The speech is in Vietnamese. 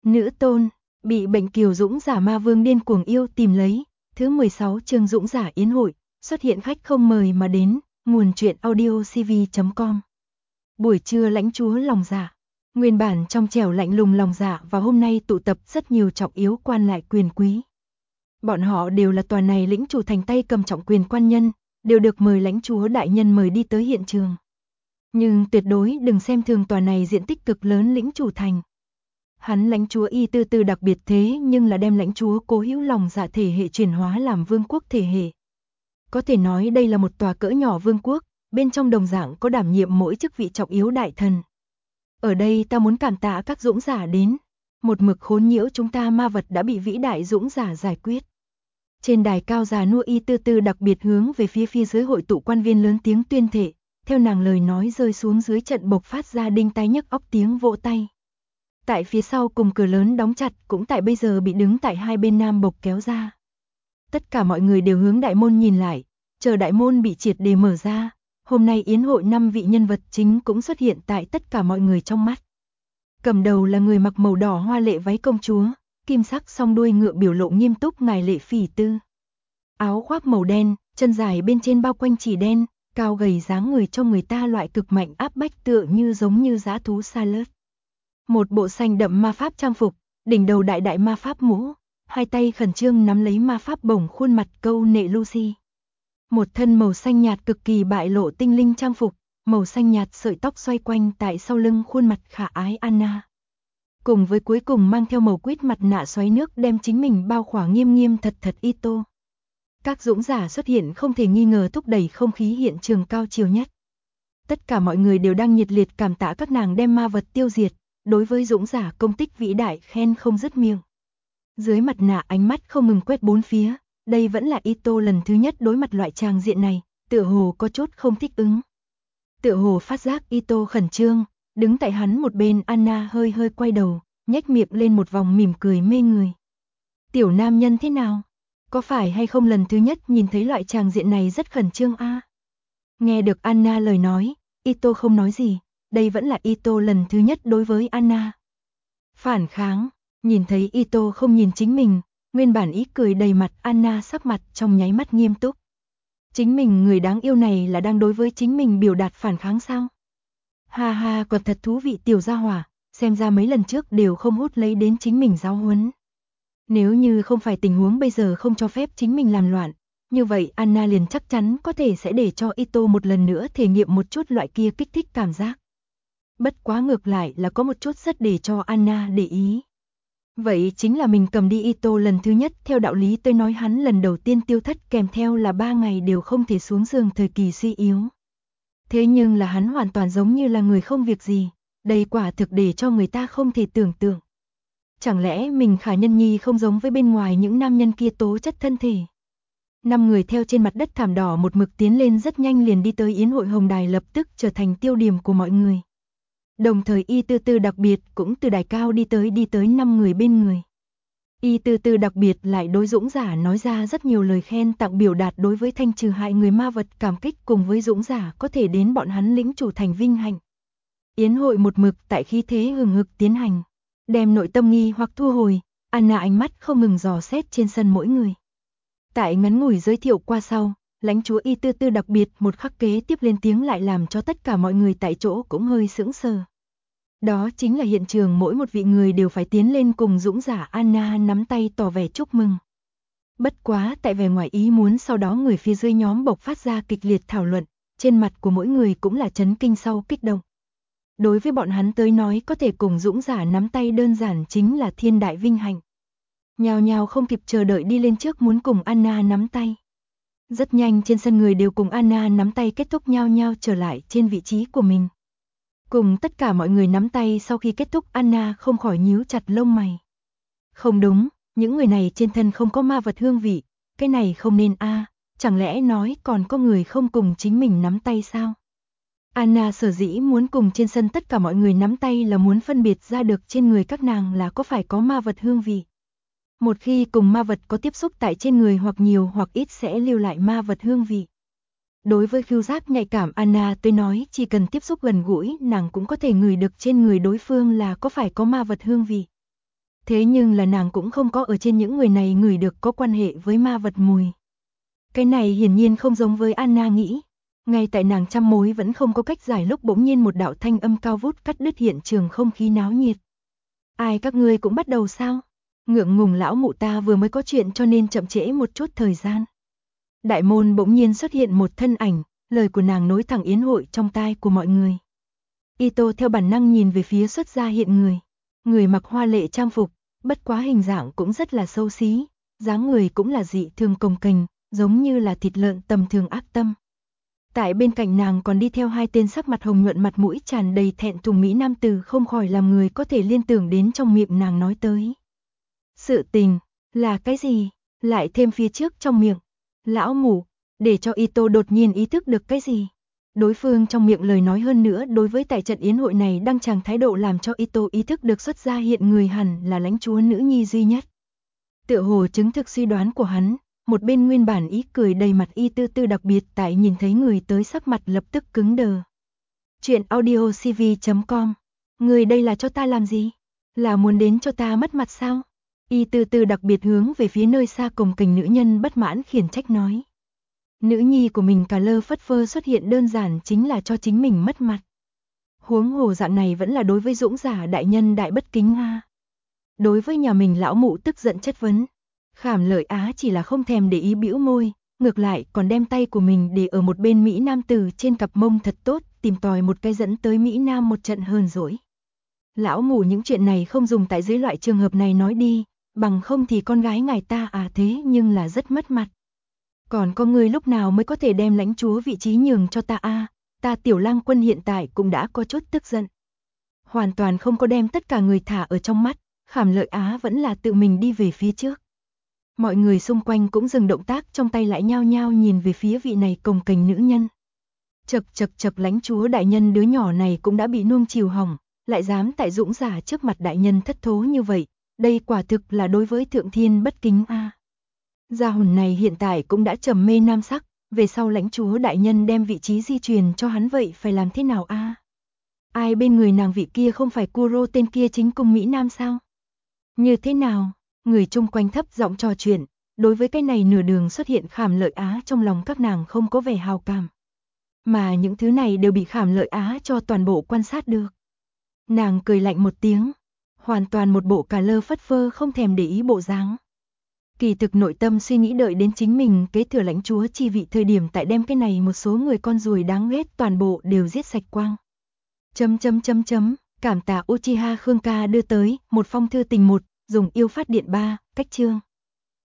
Nữ tôn, bị bệnh kiều dũng giả ma vương điên cuồng yêu tìm lấy, thứ 16 chương dũng giả yến hội, xuất hiện khách không mời mà đến, nguồn truyện audio cv.com. Buổi trưa lãnh chúa lòng dạ, nguyên bản trong trẻo lạnh lùng lòng dạ và hôm nay tụ tập rất nhiều trọng yếu quan lại quyền quý. Bọn họ đều là tòa này lĩnh chủ thành tay cầm trọng quyền quan nhân, đều được mời lãnh chúa đại nhân mời đi tới hiện trường. Nhưng tuyệt đối đừng xem thường tòa này diện tích cực lớn lĩnh chủ thành. Hắn lãnh chúa Y Tư Tư đặc biệt thế nhưng là đem lãnh chúa Cố Hữu lòng dạ thể hệ chuyển hóa làm vương quốc thể hệ. Có thể nói đây là một tòa cỡ nhỏ vương quốc, bên trong đồng dạng có đảm nhiệm mỗi chức vị trọng yếu đại thần. Ở đây ta muốn cảm tạ các dũng giả đến, một mực khốn nhiễu chúng ta ma vật đã bị vĩ đại dũng giả giải quyết. Trên đài cao già nua Y Tư Tư đặc biệt hướng về phía dưới hội tụ quan viên lớn tiếng tuyên thệ, theo nàng lời nói rơi xuống dưới trận bộc phát ra đinh tai nhức óc tiếng vỗ tay. Tại phía sau cùng cửa lớn đóng chặt cũng tại bây giờ bị đứng tại hai bên nam bộc kéo ra. Tất cả mọi người đều hướng đại môn nhìn lại, chờ đại môn bị triệt để mở ra. Hôm nay yến hội 5 vị nhân vật chính cũng xuất hiện tại tất cả mọi người trong mắt. Cầm đầu là người mặc màu đỏ hoa lệ váy công chúa, kim sắc song đuôi ngựa biểu lộ nghiêm túc ngài Lệ Phỉ Tư. Áo khoác màu đen, chân dài bên trên bao quanh chỉ đen, cao gầy dáng người cho người ta loại cực mạnh áp bách tựa như giống như dã thú sa lớt. Một bộ xanh đậm ma pháp trang phục, đỉnh đầu đại ma pháp mũ, hai tay khẩn trương nắm lấy ma pháp bổng khuôn mặt câu nệ Lucy. Một thân màu xanh nhạt cực kỳ bại lộ tinh linh trang phục, màu xanh nhạt sợi tóc xoay quanh tại sau lưng khuôn mặt khả ái Anna. Cùng với cuối cùng mang theo màu quýt mặt nạ xoáy nước đem chính mình bao khỏa nghiêm thật Ito. Các dũng giả xuất hiện không thể nghi ngờ thúc đẩy không khí hiện trường cao chiều nhất. Tất cả mọi người đều đang nhiệt liệt cảm tạ các nàng đem ma vật tiêu diệt. Đối với dũng giả công tích vĩ đại khen không dứt miệng. Dưới mặt nạ ánh mắt không ngừng quét bốn phía, đây vẫn là Ito lần thứ nhất đối mặt loại tràng diện này, tựa hồ có chút không thích ứng. Tựa hồ phát giác Ito khẩn trương, đứng tại hắn một bên Anna hơi quay đầu, nhếch miệng lên một vòng mỉm cười mê người. Tiểu nam nhân thế nào? Có phải hay không lần thứ nhất nhìn thấy loại tràng diện này rất khẩn trương a? Nghe được Anna lời nói, Ito không nói gì. Đây vẫn là Ito lần thứ nhất đối với Anna. Phản kháng, nhìn thấy Ito không nhìn chính mình, nguyên bản ý cười đầy mặt Anna sắc mặt trong nháy mắt nghiêm túc. Chính mình người đáng yêu này là đang đối với chính mình biểu đạt phản kháng sao? Ha còn thật thú vị tiểu gia hỏa, xem ra mấy lần trước đều không hút lấy đến chính mình giáo huấn. Nếu như không phải tình huống bây giờ không cho phép chính mình làm loạn, như vậy Anna liền chắc chắn có thể sẽ để cho Ito một lần nữa thể nghiệm một chút loại kia kích thích cảm giác. Bất quá ngược lại là có một chút rất để cho Anna để ý. Vậy chính là mình cầm đi Ito lần thứ nhất theo đạo lý tôi nói hắn lần đầu tiên tiêu thất kèm theo là 3 ngày đều không thể xuống giường thời kỳ suy yếu. Thế nhưng là hắn hoàn toàn giống như là người không việc gì, đây quả thực để cho người ta không thể tưởng tượng. Chẳng lẽ mình Khả Nhân Nhi không giống với bên ngoài những nam nhân kia tố chất thân thể. 5 người theo trên mặt đất thảm đỏ một mực tiến lên rất nhanh liền đi tới yến hội hồng đài lập tức trở thành tiêu điểm của mọi người. Đồng thời Y Tư Tư đặc biệt cũng từ đài cao đi tới 5 người bên người. Y Tư Tư đặc biệt lại đối dũng giả nói ra rất nhiều lời khen tặng biểu đạt đối với thanh trừ hại người ma vật cảm kích cùng với dũng giả có thể đến bọn hắn lĩnh chủ thành vinh hạnh. Yến hội một mực tại khí thế hừng hực tiến hành, đem nội tâm nghi hoặc thu hồi, Anna ánh mắt không ngừng dò xét trên sân mỗi người. Tại ngắn ngủi giới thiệu qua sau, lãnh chúa Y Tư Tư đặc biệt một khắc kế tiếp lên tiếng lại làm cho tất cả mọi người tại chỗ cũng hơi sững sờ. Đó chính là hiện trường mỗi một vị người đều phải tiến lên cùng dũng giả Anna nắm tay tỏ vẻ chúc mừng. Bất quá tại vẻ ngoài ý muốn sau đó người phía dưới nhóm bộc phát ra kịch liệt thảo luận, trên mặt của mỗi người cũng là chấn kinh sau kích động. Đối với bọn hắn tới nói có thể cùng dũng giả nắm tay đơn giản chính là thiên đại vinh hạnh. Nhào nhào không kịp chờ đợi đi lên trước muốn cùng Anna nắm tay. Rất nhanh trên sân người đều cùng Anna nắm tay kết thúc nhao trở lại trên vị trí của mình. Cùng tất cả mọi người nắm tay sau khi kết thúc Anna không khỏi nhíu chặt lông mày. Không đúng, những người này trên thân không có ma vật hương vị, cái này không nên chẳng lẽ nói còn có người không cùng chính mình nắm tay sao? Anna sở dĩ muốn cùng trên sân tất cả mọi người nắm tay là muốn phân biệt ra được trên người các nàng là có phải có ma vật hương vị. Một khi cùng ma vật có tiếp xúc tại trên người hoặc nhiều hoặc ít sẽ lưu lại ma vật hương vị. Đối với khứu giác nhạy cảm Anna tôi nói chỉ cần tiếp xúc gần gũi nàng cũng có thể ngửi được trên người đối phương là có phải có ma vật hương vị. Thế nhưng là nàng cũng không có ở trên những người này ngửi được có quan hệ với ma vật mùi. Cái này hiển nhiên không giống với Anna nghĩ. Ngay tại nàng trăm mối vẫn không có cách giải lúc bỗng nhiên một đạo thanh âm cao vút cắt đứt hiện trường không khí náo nhiệt. Ai các ngươi cũng bắt đầu sao? Ngượng ngùng lão mụ ta vừa mới có chuyện cho nên chậm trễ một chút thời gian. Đại môn bỗng nhiên xuất hiện một thân ảnh, lời của nàng nối thẳng yến hội trong tai của mọi người. Ito theo bản năng nhìn về phía xuất gia hiện người. Người mặc hoa lệ trang phục, bất quá hình dạng cũng rất là xấu xí, dáng người cũng là dị thường cồng kềnh, giống như là thịt lợn tầm thường ác tâm. Tại bên cạnh nàng còn đi theo hai tên sắc mặt hồng nhuận mặt mũi tràn đầy thẹn thùng mỹ nam tử không khỏi làm người có thể liên tưởng đến trong miệng nàng nói tới. Sự tình, là cái gì? Lại thêm phía trước trong miệng. Lão mụ, để cho Ito đột nhiên ý thức được cái gì? Đối phương trong miệng lời nói hơn nữa đối với tại trận yến hội này đăng tràng thái độ làm cho Ito ý thức được xuất gia hiện người hẳn là lãnh chúa nữ nhi duy nhất. Tựa hồ chứng thực suy đoán của hắn, một bên nguyên bản ý cười đầy mặt y tư tư đặc biệt tại nhìn thấy người tới sắc mặt lập tức cứng đờ. Chuyện audiocv.com. Người đây là cho ta làm gì? Là muốn đến cho ta mất mặt sao? Y tư tư đặc biệt hướng về phía nơi xa cồng kềnh nữ nhân bất mãn khiển trách nói. Nữ nhi của mình cà lơ phất phơ xuất hiện đơn giản chính là cho chính mình mất mặt. Huống hồ dạng này vẫn là đối với dũng giả đại nhân đại bất kính ha. Đối với nhà mình lão mụ tức giận chất vấn. Khảm Lợi Á chỉ là không thèm để ý bĩu môi, ngược lại còn đem tay của mình để ở một bên Mỹ Nam tử trên cặp mông thật tốt, tìm tòi một cái dẫn tới Mỹ Nam một trận hờn dỗi. Lão mụ những chuyện này không dùng tại dưới loại trường hợp này nói đi, bằng không thì con gái ngài ta thế nhưng là rất mất mặt. Còn có người lúc nào mới có thể đem lãnh chúa vị trí nhường cho ta ta tiểu lang quân hiện tại cũng đã có chút tức giận. Hoàn toàn không có đem tất cả người thả ở trong mắt, Khảm Lợi Á vẫn là tự mình đi về phía trước. Mọi người xung quanh cũng dừng động tác trong tay lại nhao nhao nhìn về phía vị này cồng kềnh nữ nhân. Chậc lãnh chúa đại nhân đứa nhỏ này cũng đã bị nuông chiều hỏng, lại dám tại dũng giả trước mặt đại nhân thất thố như vậy, đây quả thực là đối với thượng thiên bất kính Gia hồn này hiện tại cũng đã trầm mê nam sắc, về sau lãnh chúa đại nhân đem vị trí di truyền cho hắn vậy phải làm thế nào Ai bên người nàng vị kia không phải Kuro tên kia chính cung Mỹ Nam sao? Như thế nào? Người chung quanh thấp giọng trò chuyện, đối với cái này nửa đường xuất hiện Khảm Lợi Á trong lòng các nàng không có vẻ hào cảm. Mà những thứ này đều bị Khảm Lợi Á cho toàn bộ quan sát được. Nàng cười lạnh một tiếng, hoàn toàn một bộ cà lơ phất phơ không thèm để ý bộ dáng. Kỳ thực nội tâm suy nghĩ đợi đến chính mình kế thừa lãnh chúa chi vị thời điểm tại đem cái này một số người con ruồi đáng ghét toàn bộ đều giết sạch quang. Cảm tạ Uchiha Khương ca đưa tới một phong thư tình một, dùng yêu phát điện 3, cách chương.